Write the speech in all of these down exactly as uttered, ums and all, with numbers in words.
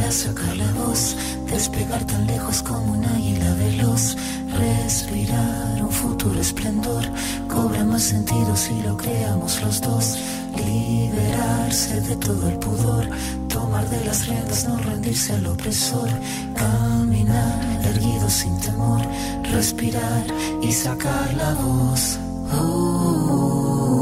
para sacar la voz, despegar tan lejos como un águila veloz, respirar un futuro esplendor, cobra más sentido si lo creamos los dos, liberarse de todo el pudor, tomar de las riendas, no rendirse al opresor, caminar erguido sin temor, respirar y sacar la voz. Uh,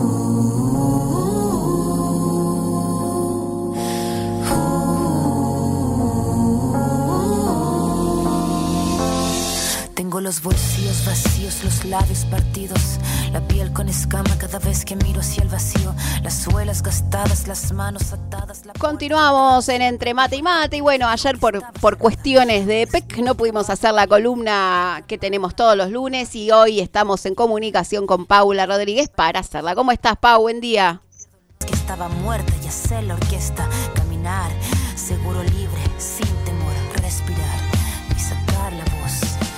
Tengo los bolsillos vacíos, los labios partidos, la piel con escama cada vez que miro hacia el vacío, las suelas gastadas, las manos atadas. La... Continuamos en Entre Mate y Mate. Y bueno, ayer por, por cuestiones de E P E C no pudimos hacer la columna que tenemos todos los lunes y hoy estamos en comunicación con Paula Rodríguez para hacerla. ¿Cómo estás, Pau? Buen día. Que estaba muerta y hacer la orquesta, caminar, seguro libre, sin temor, respirar y sacar la voz.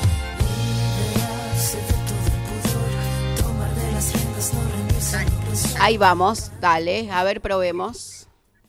Ahí vamos, dale, a ver, probemos.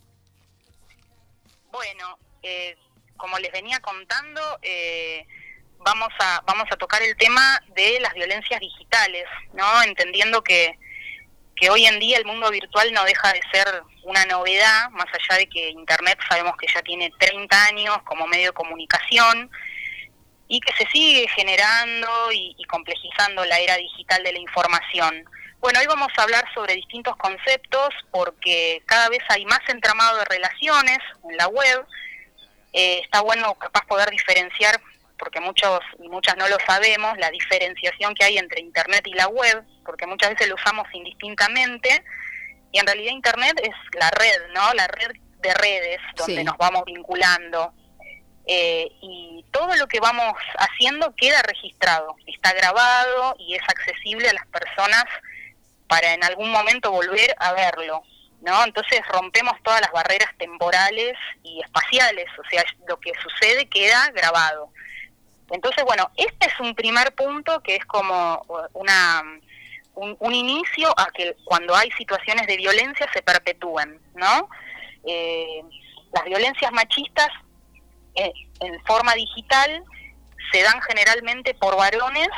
Bueno, eh, como les venía contando, eh, vamos a vamos a tocar el tema de las violencias digitales, ¿no? Entendiendo que, que hoy en día el mundo virtual no deja de ser una novedad, más allá de que Internet sabemos que ya tiene treinta años como medio de comunicación, y que se sigue generando y, y complejizando la era digital de la información. Bueno, hoy vamos a hablar sobre distintos conceptos porque cada vez hay más entramado de relaciones en la web. Eh, está bueno capaz poder diferenciar, porque muchos y muchas no lo sabemos, la diferenciación que hay entre Internet y la web, porque muchas veces lo usamos indistintamente, y en realidad Internet es la red, ¿no? La red de redes donde sí. nos vamos vinculando. Eh, y todo lo que vamos haciendo queda registrado, está grabado y es accesible a las personas para en algún momento volver a verlo, ¿no? Entonces rompemos todas las barreras temporales y espaciales, o sea, lo que sucede queda grabado. Entonces, bueno, este es un primer punto que es como una un, un inicio a que cuando hay situaciones de violencia se perpetúen, ¿no? Eh, las violencias machistas eh, en forma digital se dan generalmente por varones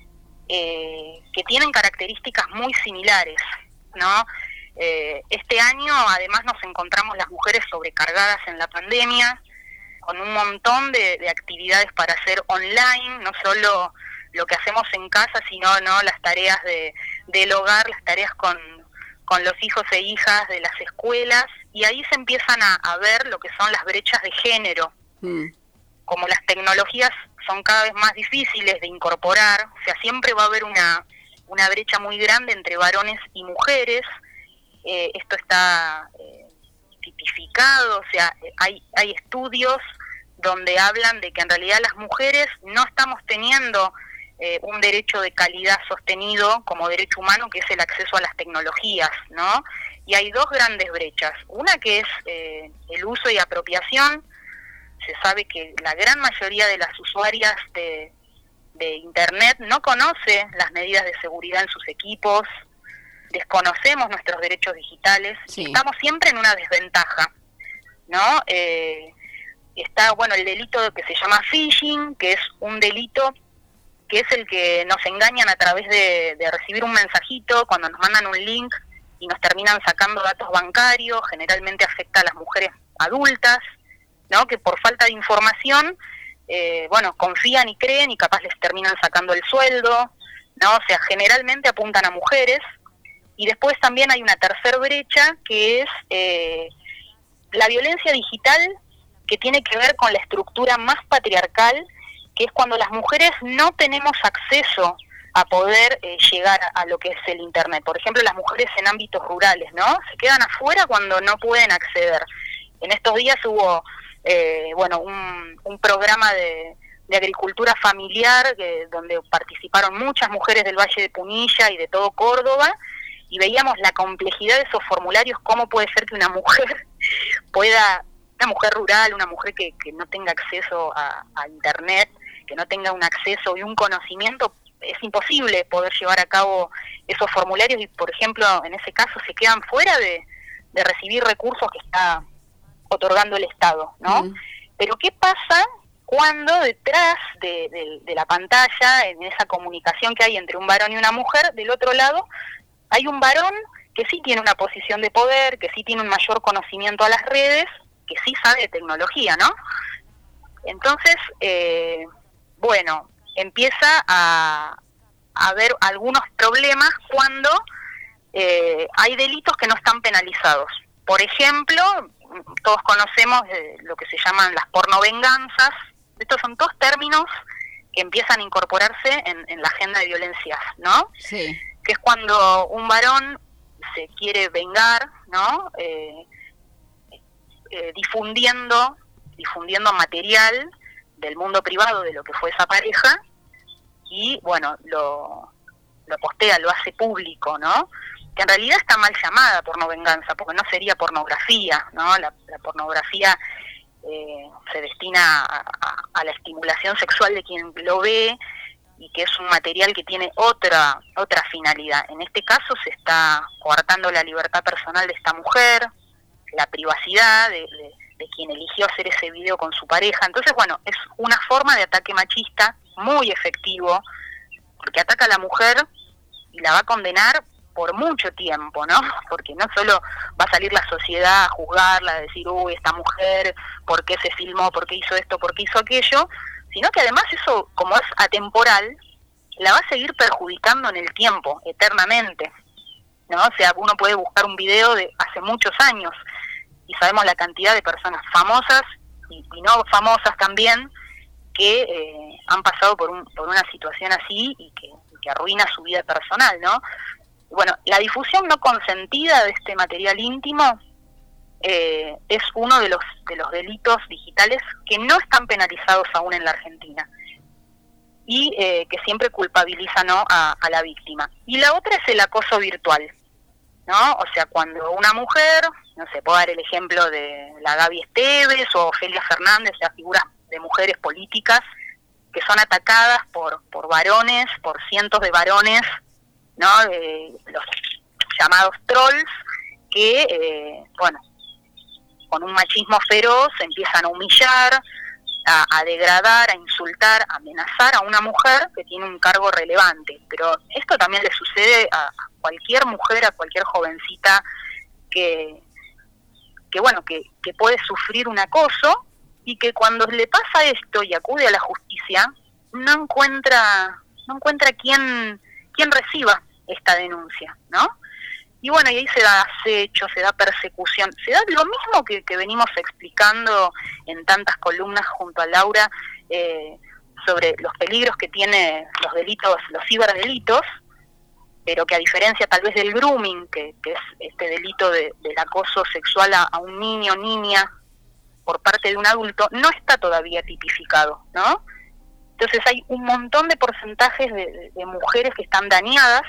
Eh, que tienen características muy similares, ¿no? Eh, este año además nos encontramos las mujeres sobrecargadas en la pandemia, con un montón de, de actividades para hacer online, no solo lo que hacemos en casa, sino no las tareas de, del hogar, las tareas con, con los hijos e hijas de las escuelas, y ahí se empiezan a, a ver lo que son las brechas de género. Mm. Como las tecnologías son cada vez más difíciles de incorporar, o sea, siempre va a haber una, una brecha muy grande entre varones y mujeres, eh, esto está eh, tipificado, o sea, hay, hay estudios donde hablan de que en realidad las mujeres no estamos teniendo eh, un derecho de calidad sostenido como derecho humano, que es el acceso a las tecnologías, ¿no? Y hay dos grandes brechas, una que es eh, el uso y apropiación. Se sabe que la gran mayoría de las usuarias de, de Internet no conoce las medidas de seguridad en sus equipos, desconocemos nuestros derechos digitales, sí. y estamos siempre en una desventaja, ¿no? Eh, está, bueno, el delito que se llama phishing, que es un delito que es el que nos engañan a través de, de recibir un mensajito, cuando nos mandan un link y nos terminan sacando datos bancarios, generalmente afecta a las mujeres adultas, ¿no? Que por falta de información, eh, bueno, confían y creen y capaz les terminan sacando el sueldo, ¿no? O sea, generalmente apuntan a mujeres. Y después también hay una tercer brecha que es eh, la violencia digital, que tiene que ver con la estructura más patriarcal, que es cuando las mujeres no tenemos acceso a poder eh, llegar a, a lo que es el Internet. Por ejemplo, las mujeres en ámbitos rurales, ¿no? Se quedan afuera cuando no pueden acceder. En estos días hubo Eh, bueno, un, un programa de, de agricultura familiar que, donde participaron muchas mujeres del Valle de Punilla y de todo Córdoba, y veíamos la complejidad de esos formularios, cómo puede ser que una mujer pueda, una mujer rural, una mujer que, que no tenga acceso a, a Internet, que no tenga un acceso y un conocimiento, es imposible poder llevar a cabo esos formularios y, por ejemplo, en ese caso se quedan fuera de, de recibir recursos que está otorgando el Estado, ¿no? Mm. Pero ¿qué pasa cuando detrás de, de, de la pantalla, en esa comunicación que hay entre un varón y una mujer, del otro lado hay un varón que sí tiene una posición de poder, que sí tiene un mayor conocimiento a las redes, que sí sabe de tecnología, ¿no? Entonces, eh, bueno, empieza a, a haber algunos problemas cuando eh, hay delitos que no están penalizados. Por ejemplo, todos conocemos eh, lo que se llaman las pornovenganzas. Estos son dos términos que empiezan a incorporarse en, en la agenda de violencias, ¿no? Sí. Que es cuando un varón se quiere vengar, ¿no? Eh, eh, difundiendo, difundiendo material del mundo privado de lo que fue esa pareja y, bueno, lo, lo postea, lo hace público, ¿no? Que en realidad está mal llamada pornovenganza, porque no sería pornografía, ¿no? La, la pornografía eh, se destina a, a, a la estimulación sexual de quien lo ve, y que es un material que tiene otra otra finalidad. En este caso se está coartando la libertad personal de esta mujer, la privacidad de, de, de quien eligió hacer ese video con su pareja. Entonces, bueno, es una forma de ataque machista muy efectivo, porque ataca a la mujer y la va a condenar por mucho tiempo, ¿no? Porque no solo va a salir la sociedad a juzgarla, a decir, uy, esta mujer, ¿por qué se filmó? ¿Por qué hizo esto? ¿Por qué hizo aquello? Sino que además eso, como es atemporal, la va a seguir perjudicando en el tiempo, eternamente, ¿no? O sea, uno puede buscar un video de hace muchos años y sabemos la cantidad de personas famosas y, y no famosas también que eh, han pasado por, un, por una situación así y que, que arruina su vida personal, ¿no? Bueno, la difusión no consentida de este material íntimo Eh, es uno de los de los delitos digitales que no están penalizados aún en la Argentina y eh, que siempre culpabiliza, ¿no?, a, a la víctima. Y la otra es el acoso virtual, ¿no? O sea, cuando una mujer, no sé, puedo dar el ejemplo de la Gaby Esteves o Ofelia Fernández, las figuras de mujeres políticas que son atacadas por por varones, por cientos de varones, ¿no?, eh, los llamados trolls, que, eh, bueno, con un machismo feroz empiezan a humillar, a, a degradar, a insultar, a amenazar a una mujer que tiene un cargo relevante. Pero esto también le sucede a, a cualquier mujer, a cualquier jovencita que, que bueno, que, que puede sufrir un acoso y que cuando le pasa esto y acude a la justicia, no encuentra, no encuentra quién, quién reciba esta denuncia, ¿no? Y bueno, y ahí se da acecho, se da persecución, se da lo mismo que, que venimos explicando en tantas columnas junto a Laura eh, sobre los peligros que tiene los delitos, los ciberdelitos, pero que a diferencia tal vez del grooming, que, que es este delito de, del acoso sexual a, a un niño o niña por parte de un adulto, no está todavía tipificado, ¿no? Entonces hay un montón de porcentajes de, de, de mujeres que están dañadas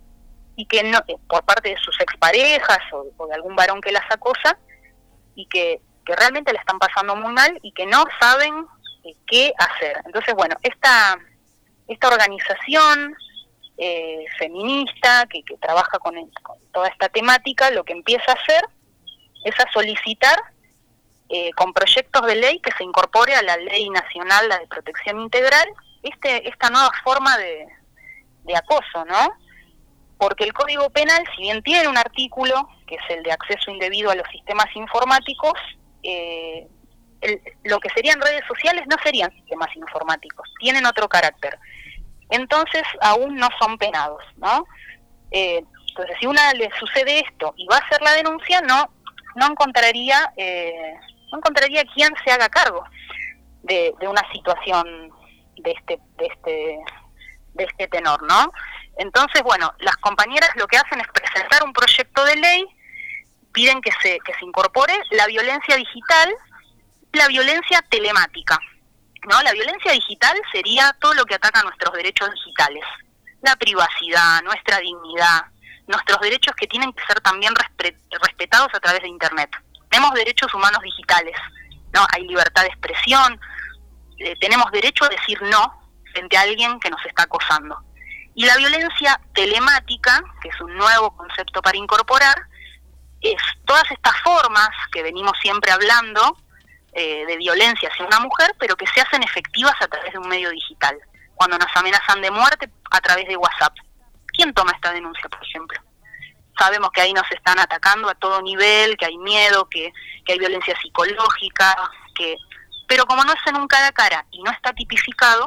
y que no, por parte de sus exparejas o, o de algún varón que las acosa, y que, que realmente la están pasando muy mal y que no saben eh, qué hacer. Entonces, bueno, esta esta organización eh, feminista que, que trabaja con, el, con toda esta temática, lo que empieza a hacer es a solicitar eh, con proyectos de ley que se incorpore a la Ley Nacional, la de Protección Integral, este esta nueva forma de, de acoso, ¿no? Porque el Código Penal, si bien tiene un artículo, que es el de acceso indebido a los sistemas informáticos, eh, el, lo que serían redes sociales no serían sistemas informáticos, tienen otro carácter. Entonces, aún no son penados, ¿no? Eh, entonces, si a una le sucede esto y va a hacer la denuncia, no no encontraría eh, no encontraría quién se haga cargo de, de una situación de este de este de este tenor, ¿no? Entonces, bueno, las compañeras lo que hacen es presentar un proyecto de ley, piden que se que se incorpore la violencia digital, la violencia telemática, ¿no? La violencia digital sería todo lo que ataca nuestros derechos digitales, la privacidad, nuestra dignidad, nuestros derechos que tienen que ser también respe- respetados a través de Internet. Tenemos derechos humanos digitales, ¿no? Hay libertad de expresión, eh, tenemos derecho a decir no frente a alguien que nos está acosando. Y la violencia telemática, que es un nuevo concepto para incorporar, es todas estas formas que venimos siempre hablando eh, de violencia hacia una mujer, pero que se hacen efectivas a través de un medio digital. Cuando nos amenazan de muerte a través de WhatsApp. ¿Quién toma esta denuncia, por ejemplo? Sabemos que ahí nos están atacando a todo nivel, que hay miedo, que, que hay violencia psicológica, que pero como no es en un cara a cara y no está tipificado,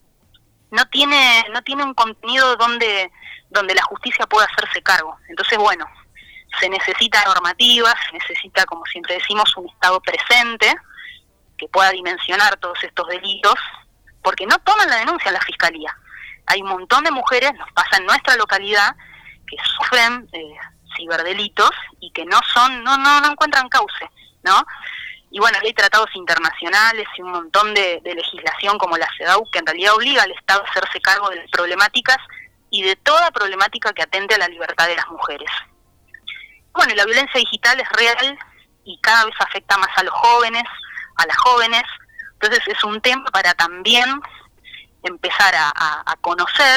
no tiene no tiene un contenido donde donde la justicia pueda hacerse cargo. Entonces, bueno, se necesita normativa, se necesita, como siempre decimos, un Estado presente que pueda dimensionar todos estos delitos, porque no toman la denuncia en la Fiscalía. Hay un montón de mujeres, nos pasa en nuestra localidad, que sufren eh, ciberdelitos y que no son, no, no, no encuentran cauce, ¿no? Y bueno, hay tratados internacionales y un montón de, de legislación como la CEDAW, que en realidad obliga al Estado a hacerse cargo de las problemáticas y de toda problemática que atente a la libertad de las mujeres. Bueno, y la violencia digital es real y cada vez afecta más a los jóvenes, a las jóvenes, entonces es un tema para también empezar a, a, a conocer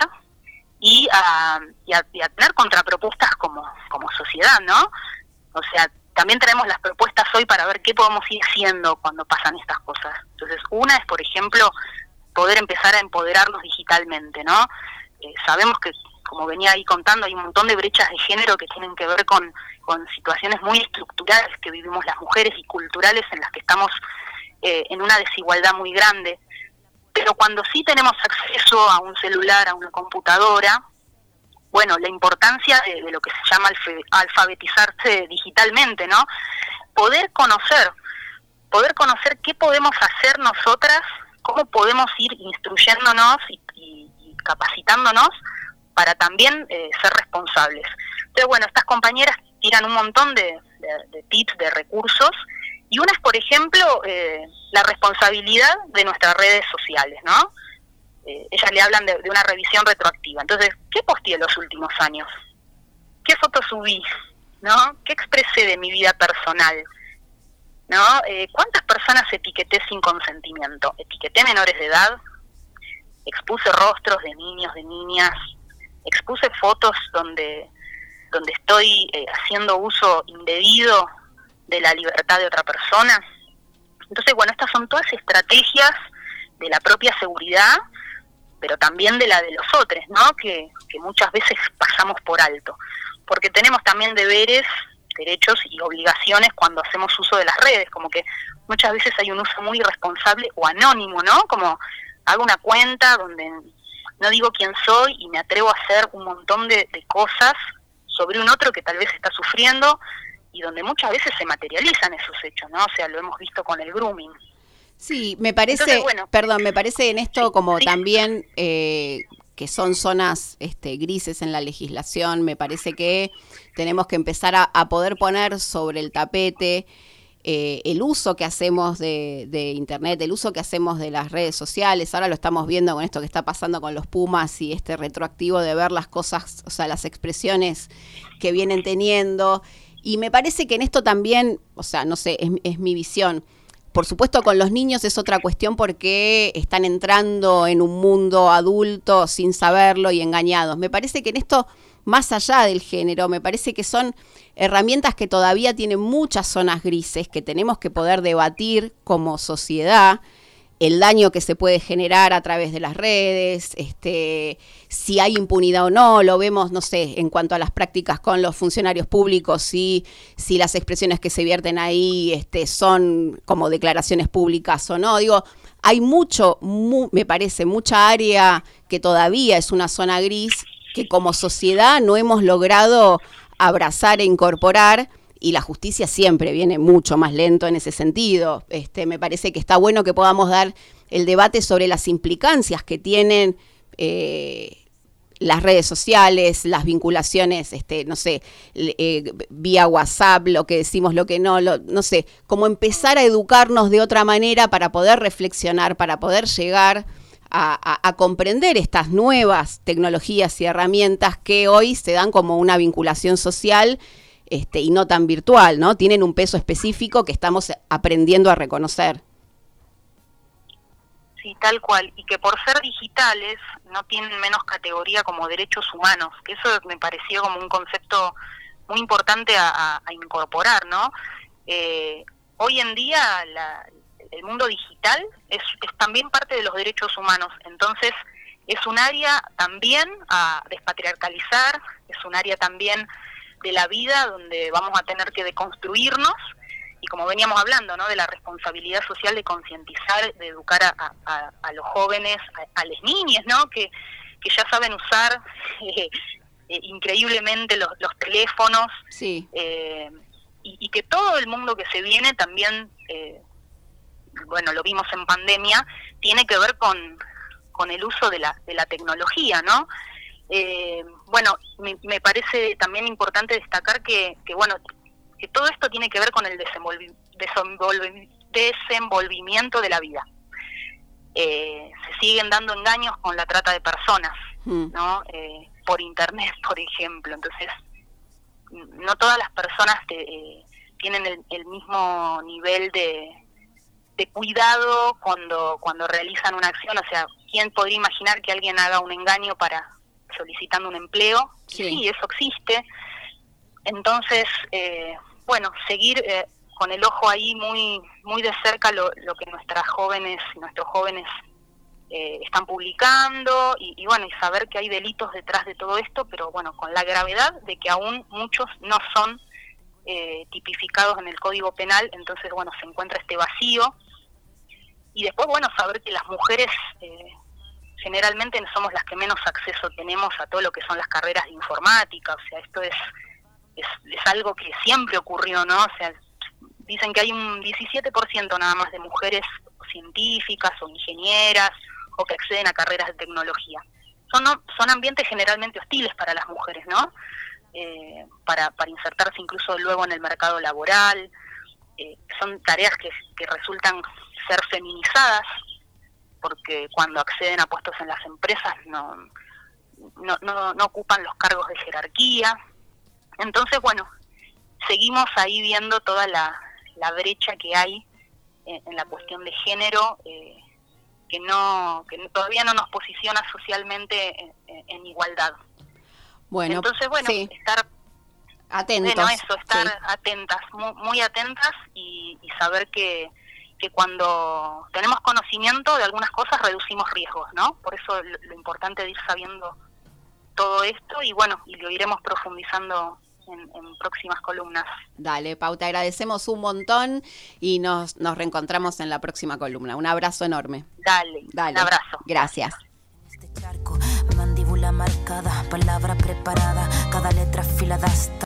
y a, y, a, y a tener contrapropuestas como, como sociedad, ¿no? O sea, también tenemos las propuestas hoy para ver qué podemos ir haciendo cuando pasan estas cosas. Entonces, una es, por ejemplo, poder empezar a empoderarnos digitalmente, ¿no? Eh, sabemos que, como venía ahí contando, hay un montón de brechas de género que tienen que ver con, con situaciones muy estructurales que vivimos las mujeres y culturales en las que estamos eh, en una desigualdad muy grande. Pero cuando sí tenemos acceso a un celular, a una computadora, bueno, la importancia de, de lo que se llama alfe, alfabetizarse digitalmente, ¿no? Poder conocer, poder conocer qué podemos hacer nosotras, cómo podemos ir instruyéndonos y, y, y capacitándonos para también eh, ser responsables. Entonces, bueno, estas compañeras tiran un montón de, de, de tips, de recursos, y una es, por ejemplo, eh, la responsabilidad de nuestras redes sociales, ¿no? Eh, ellas le hablan de, de una revisión retroactiva. Entonces, ¿qué posteé los últimos años? ¿Qué fotos subí? ¿No? ¿Qué expresé de mi vida personal? ¿No? Eh, ¿Cuántas personas etiqueté sin consentimiento? ¿Etiqueté menores de edad? ¿Expuse rostros de niños, de niñas? ¿Expuse fotos donde, donde estoy eh, haciendo uso indebido de la libertad de otra persona? Entonces, bueno, estas son todas estrategias de la propia seguridad, pero también de la de los otros, ¿no? Que, que muchas veces pasamos por alto, porque tenemos también deberes, derechos y obligaciones cuando hacemos uso de las redes, como que muchas veces hay un uso muy irresponsable o anónimo, ¿no? Como hago una cuenta donde no digo quién soy y me atrevo a hacer un montón de, de cosas sobre un otro que tal vez está sufriendo y donde muchas veces se materializan esos hechos, ¿no? O sea, lo hemos visto con el grooming. Sí, me parece, Entonces, bueno, perdón, me parece en esto como sí. también eh, que son zonas este, grises en la legislación, me parece que tenemos que empezar a, a poder poner sobre el tapete eh, el uso que hacemos de, de Internet, el uso que hacemos de las redes sociales. Ahora lo estamos viendo con esto que está pasando con los Pumas y este retroactivo de ver las cosas, o sea, las expresiones que vienen teniendo. Y me parece que en esto también, o sea, no sé, es, es mi visión. Por supuesto, con los niños es otra cuestión porque están entrando en un mundo adulto sin saberlo y engañados. Me parece que en esto, más allá del género, me parece que son herramientas que todavía tienen muchas zonas grises que tenemos que poder debatir como sociedad, el daño que se puede generar a través de las redes, este, si hay impunidad o no, lo vemos, no sé, en cuanto a las prácticas con los funcionarios públicos, si, si las expresiones que se vierten ahí este, son como declaraciones públicas o no. Digo, hay mucho, mu, me parece, mucha área que todavía es una zona gris que como sociedad no hemos logrado abrazar e incorporar. Y la justicia siempre viene mucho más lento en ese sentido. Este, me parece que está bueno que podamos dar el debate sobre las implicancias que tienen eh, las redes sociales, las vinculaciones, este, no sé, eh, vía WhatsApp, lo que decimos, lo que no, lo, no sé, cómo empezar a educarnos de otra manera para poder reflexionar, para poder llegar a, a, a comprender estas nuevas tecnologías y herramientas que hoy se dan como una vinculación social. Este, y no tan virtual, ¿no? Tienen un peso específico que estamos aprendiendo a reconocer. Sí, tal cual, y que por ser digitales no tienen menos categoría como derechos humanos, que eso me pareció como un concepto muy importante a, a, a incorporar, ¿no? Eh, hoy en día la, el mundo digital es, es también parte de los derechos humanos, entonces es un área también a despatriarcalizar, es un área también de la vida donde vamos a tener que deconstruirnos, y como veníamos hablando, ¿no?, de la responsabilidad social de concientizar, de educar a, a, a los jóvenes, a, a las niñas, ¿no?, que, que ya saben usar eh, eh, increíblemente los, los teléfonos, sí. eh, y, y que todo el mundo que se viene también, eh, bueno, lo vimos en pandemia, tiene que ver con, con el uso de la, de la tecnología, ¿no? Eh, bueno, me, me parece también importante destacar que, que bueno, que todo esto tiene que ver con el desenvolvi- desenvolvi- desenvolvimiento de la vida. Eh, se siguen dando engaños con la trata de personas, mm. ¿no? Eh, por internet, por ejemplo. Entonces, no todas las personas te, eh, tienen el, el mismo nivel de, de cuidado cuando, cuando realizan una acción. O sea, ¿quién podría imaginar que alguien haga un engaño para solicitando un empleo? Sí, sí eso existe. Entonces, eh, bueno, seguir eh, con el ojo ahí muy muy de cerca lo, lo que nuestras jóvenes y nuestros jóvenes eh, están publicando y, y bueno, y saber que hay delitos detrás de todo esto, pero bueno, con la gravedad de que aún muchos no son eh, tipificados en el Código Penal, entonces bueno, se encuentra este vacío. Y después, bueno, saber que las mujeres eh, generalmente somos las que menos acceso tenemos a todo lo que son las carreras de informática, o sea, esto es Es, es algo que siempre ocurrió, ¿no? O sea, dicen que hay un diecisiete por ciento nada más de mujeres científicas o ingenieras o que acceden a carreras de tecnología. Son, no, son ambientes generalmente hostiles para las mujeres, ¿no? Eh, para, para insertarse incluso luego en el mercado laboral. Eh, son tareas que, que resultan ser feminizadas, porque cuando acceden a puestos en las empresas no, no, no, no ocupan los cargos de jerarquía. Entonces, bueno, seguimos ahí viendo toda la, la brecha que hay en, en la cuestión de género, eh, que no que todavía no nos posiciona socialmente en, en igualdad. Bueno, entonces, bueno, sí. estar atentos. Bueno, eso, estar sí. atentas, muy, muy atentas y, y saber que, que cuando tenemos conocimiento de algunas cosas reducimos riesgos, ¿no? Por eso lo, lo importante de ir sabiendo todo esto y bueno, y lo iremos profundizando en, en próximas columnas. Dale, Pau, te agradecemos un montón y nos, nos reencontramos en la próxima columna. Un abrazo enorme. Dale, Dale. Un abrazo. Gracias. Este charco, mandíbula marcada, palabra preparada, cada letra afilada hasta